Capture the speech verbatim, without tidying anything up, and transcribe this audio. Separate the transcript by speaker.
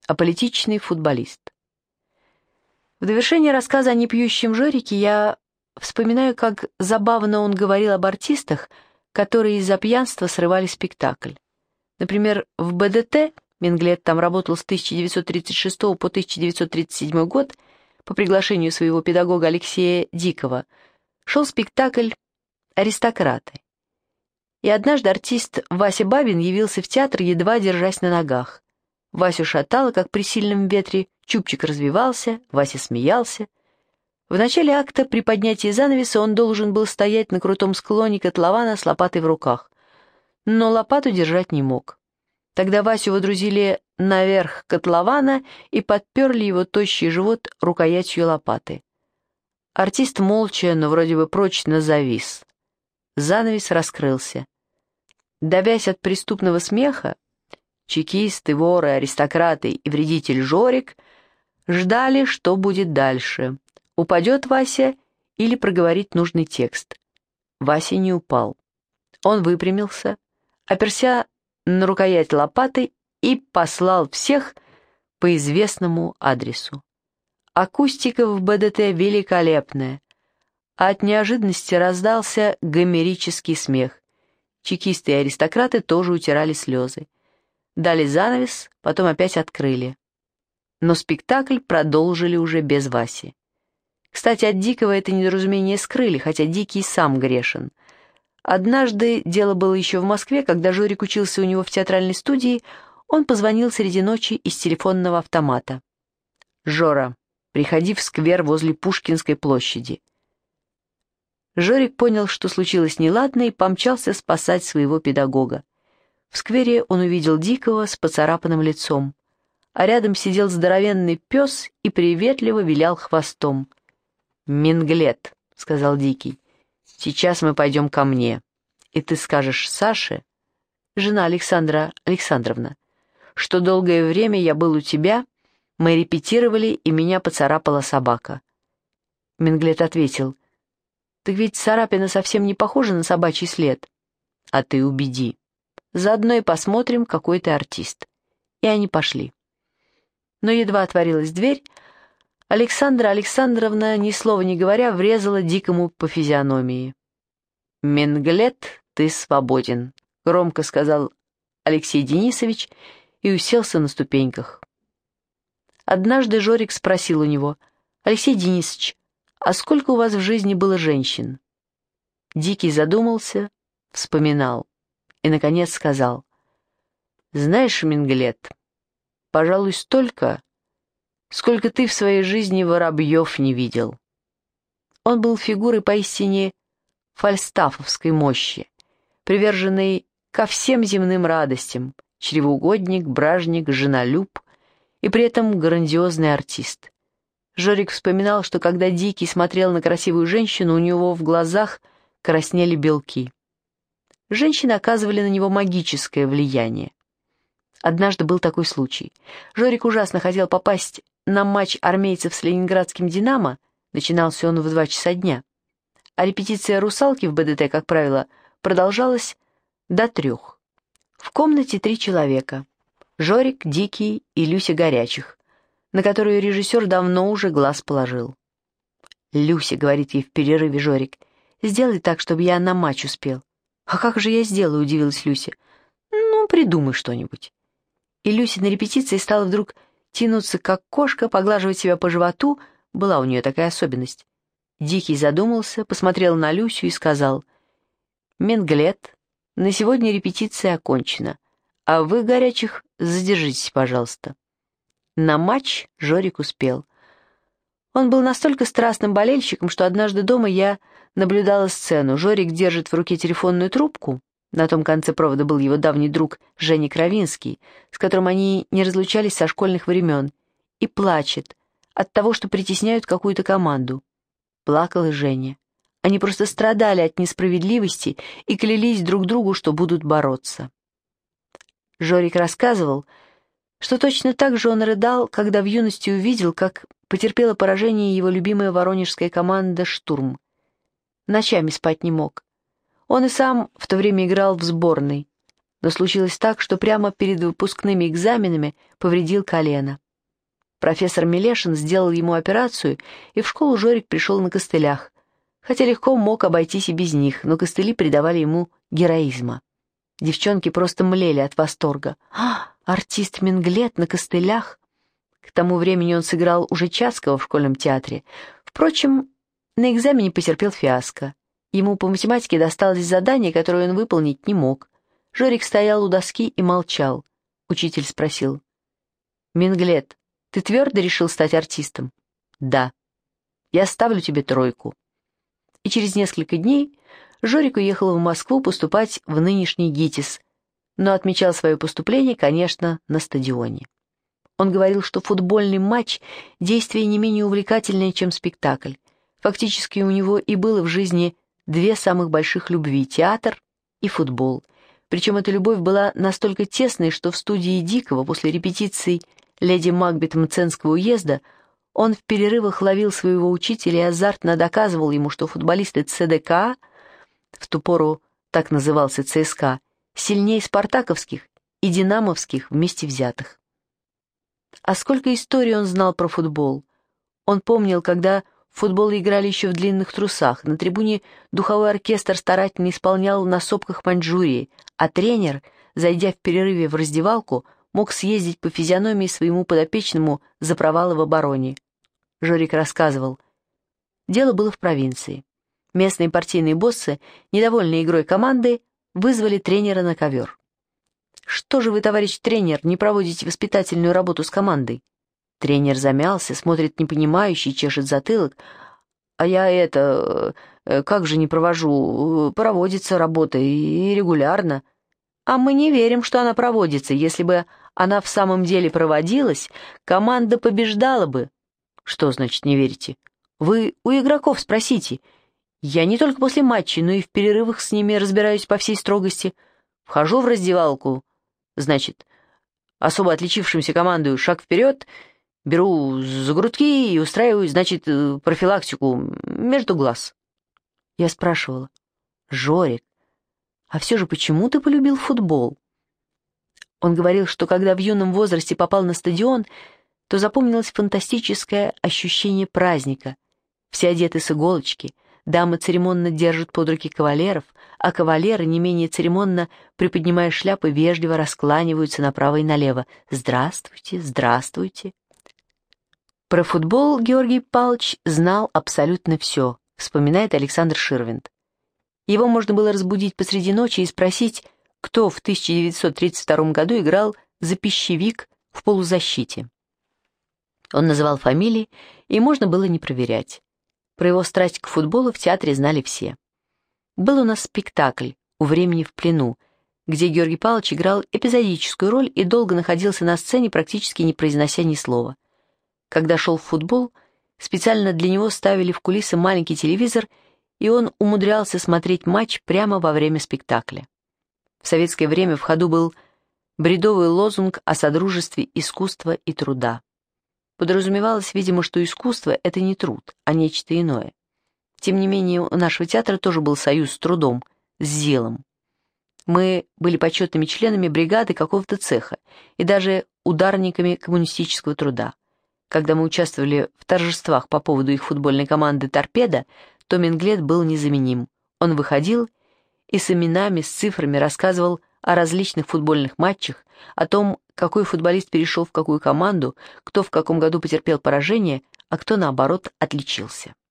Speaker 1: Аполитичный футболист. В довершение рассказа о непьющем Жорике я вспоминаю, как забавно он говорил об артистах, которые из-за пьянства срывали спектакль. Например, в Бэ Дэ Тэ, Минглет там работал с тысяча девятьсот тридцать шестого по тысяча девятьсот тридцать седьмой год, по приглашению своего педагога Алексея Дикого, шел спектакль «Аристократы». И однажды артист Вася Бабин явился в театр, едва держась на ногах. Васю шатало, как при сильном ветре, чубчик развивался, Вася смеялся. В начале акта при поднятии занавеса он должен был стоять на крутом склоне котлована с лопатой в руках, но лопату держать не мог. Тогда Васю водрузили наверх котлована и подперли его тощий живот рукоятью лопаты. Артист молча, но вроде бы прочно завис. Занавес раскрылся. Давясь от преступного смеха, чекисты, воры, аристократы и вредитель Жорик ждали, что будет дальше. Упадет Вася или проговорит нужный текст. Вася не упал. Он выпрямился, оперся на рукоять лопаты и послал всех по известному адресу. Акустика в Бэ Дэ Тэ великолепная. От неожиданности раздался гомерический смех. Чекисты и аристократы тоже утирали слезы. Дали занавес, потом опять открыли. Но спектакль продолжили уже без Васи. Кстати, от Дикого это недоразумение скрыли, хотя Дикий сам грешен. Однажды, дело было еще в Москве, когда Жорик учился у него в театральной студии, он позвонил среди ночи из телефонного автомата. «Жора, приходи в сквер возле Пушкинской площади». Жорик понял, что случилось неладно, и помчался спасать своего педагога. В сквере он увидел Дикого с поцарапанным лицом, а рядом сидел здоровенный пес и приветливо вилял хвостом. «Минглет», — сказал Дикий, — «сейчас мы пойдем ко мне, и ты скажешь Саше, жена Александра Александровна, что долгое время я был у тебя, мы репетировали, и меня поцарапала собака». Минглет ответил: «Так ведь царапина совсем не похожа на собачий след». «А ты убеди. Заодно и посмотрим, какой ты артист». И они пошли. Но едва отворилась дверь, Александра Александровна, ни слова не говоря, врезала Дикому по физиономии. «Минглет, ты свободен», — громко сказал Алексей Денисович и уселся на ступеньках. Однажды Жорик спросил у него: «Алексей Денисович, а сколько у вас в жизни было женщин?» Дикий задумался, вспоминал и, наконец, сказал: «Знаешь, Минглет, пожалуй, столько, сколько ты в своей жизни воробьев не видел». Он был фигурой поистине фальстафовской мощи, приверженной ко всем земным радостям, чревоугодник, бражник, женолюб и при этом грандиозный артист. Жорик вспоминал, что когда Дикий смотрел на красивую женщину, у него в глазах краснели белки. Женщины оказывали на него магическое влияние. Однажды был такой случай. Жорик ужасно хотел попасть на матч армейцев с ленинградским «Динамо», начинался он в два часа дня, а репетиция «Русалки» в Бэ Дэ Тэ, как правило, продолжалась до трех. В комнате три человека — Жорик, Дикий и Люся Горячих, на которую режиссер давно уже глаз положил. «Люся», — говорит ей в перерыве Жорик, — «сделай так, чтобы я на матч успел». «А как же я сделаю?» — удивилась Люся. «Ну, придумай что-нибудь». И Люся на репетиции стала вдруг тянуться, как кошка, поглаживать себя по животу, была у нее такая особенность. Дикий задумался, посмотрел на Люсю и сказал: «Минглет, на сегодня репетиция окончена, а вы, Горячих, задержитесь, пожалуйста». На матч Жорик успел. Он был настолько страстным болельщиком, что однажды дома я наблюдала сцену. Жорик держит в руке телефонную трубку. На том конце провода был его давний друг Женя Кровинский, с которым они не разлучались со школьных времен, и плачет от того, что притесняют какую-то команду. Плакала Женя. Они просто страдали от несправедливости и клялись друг другу, что будут бороться. Жорик рассказывал, что точно так же он рыдал, когда в юности увидел, как потерпела поражение его любимая воронежская команда «Штурм». Ночами спать не мог. Он и сам в то время играл в сборной. Но случилось так, что прямо перед выпускными экзаменами повредил колено. Профессор Милешин сделал ему операцию, и в школу Жорик пришел на костылях, хотя легко мог обойтись и без них, но костыли придавали ему героизма. Девчонки просто млели от восторга. «А, артист Минглет на костылях!» К тому времени он сыграл уже Чацкого в школьном театре. Впрочем, на экзамене потерпел фиаско. Ему по математике досталось задание, которое он выполнить не мог. Жорик стоял у доски и молчал. Учитель спросил: «Минглет, ты твердо решил стать артистом?» «Да». «Я ставлю тебе тройку». И через несколько дней Жорик уехал в Москву поступать в нынешний ГИТИС, но отмечал свое поступление, конечно, на стадионе. Он говорил, что футбольный матч – действие не менее увлекательное, чем спектакль. Фактически у него и было в жизни две самых больших любви – театр и футбол. Причем эта любовь была настолько тесной, что в студии Дикого после репетиций «Леди Макбет» Мценского уезда он в перерывах ловил своего учителя и азартно доказывал ему, что футболисты ЦДКА, в ту пору так назывался ЦСКА, сильнее спартаковских и динамовских вместе взятых. А сколько историй он знал про футбол. Он помнил, когда в футбол играли еще в длинных трусах, на трибуне духовой оркестр старательно исполнял на сопках Маньчжурии, а тренер, зайдя в перерыве в раздевалку, мог съездить по физиономии своему подопечному за провалы в обороне. Жорик рассказывал. Дело было в провинции. Местные партийные боссы, недовольные игрой команды, вызвали тренера на ковер. «Что же вы, товарищ тренер, не проводите воспитательную работу с командой?» Тренер замялся, смотрит непонимающе, чешет затылок. «А я это... как же не провожу? Проводится работа, и регулярно». «А мы не верим, что она проводится. Если бы она в самом деле проводилась, команда побеждала бы». «Что значит не верите? Вы у игроков спросите. Я не только после матчей, но и в перерывах с ними разбираюсь по всей строгости. Вхожу в раздевалку, значит, особо отличившимся командую шаг вперед, беру за грудки и устраиваю, значит, профилактику между глаз». Я спрашивала: «Жорик, а все же почему ты полюбил футбол?» Он говорил, что когда в юном возрасте попал на стадион, то запомнилось фантастическое ощущение праздника. Все одеты с иголочки, дамы церемонно держат под руки кавалеров, а кавалеры, не менее церемонно, приподнимая шляпы, вежливо раскланиваются направо и налево. «Здравствуйте, здравствуйте». Про футбол Георгий Павлович знал абсолютно все, вспоминает Александр Ширвинд. Его можно было разбудить посреди ночи и спросить, кто в тысяча девятьсот тридцать втором году играл за пищевик в полузащите. Он называл фамилии, и можно было не проверять. Про его страсть к футболу в театре знали все. Был у нас спектакль «У времени в плену», где Георгий Павлович играл эпизодическую роль и долго находился на сцене, практически не произнося ни слова. Когда шел в футбол, специально для него ставили в кулисы маленький телевизор, и он умудрялся смотреть матч прямо во время спектакля. В советское время в ходу был бредовый лозунг о содружестве искусства и труда. Подразумевалось, видимо, что искусство — это не труд, а нечто иное. Тем не менее, у нашего театра тоже был союз с трудом, с делом. Мы были почетными членами бригады какого-то цеха и даже ударниками коммунистического труда. Когда мы участвовали в торжествах по поводу их футбольной команды «Торпедо», то Минглет был незаменим. Он выходил и с именами, с цифрами рассказывал о различных футбольных матчах, о том, какой футболист перешел в какую команду, кто в каком году потерпел поражение, а кто, наоборот, отличился.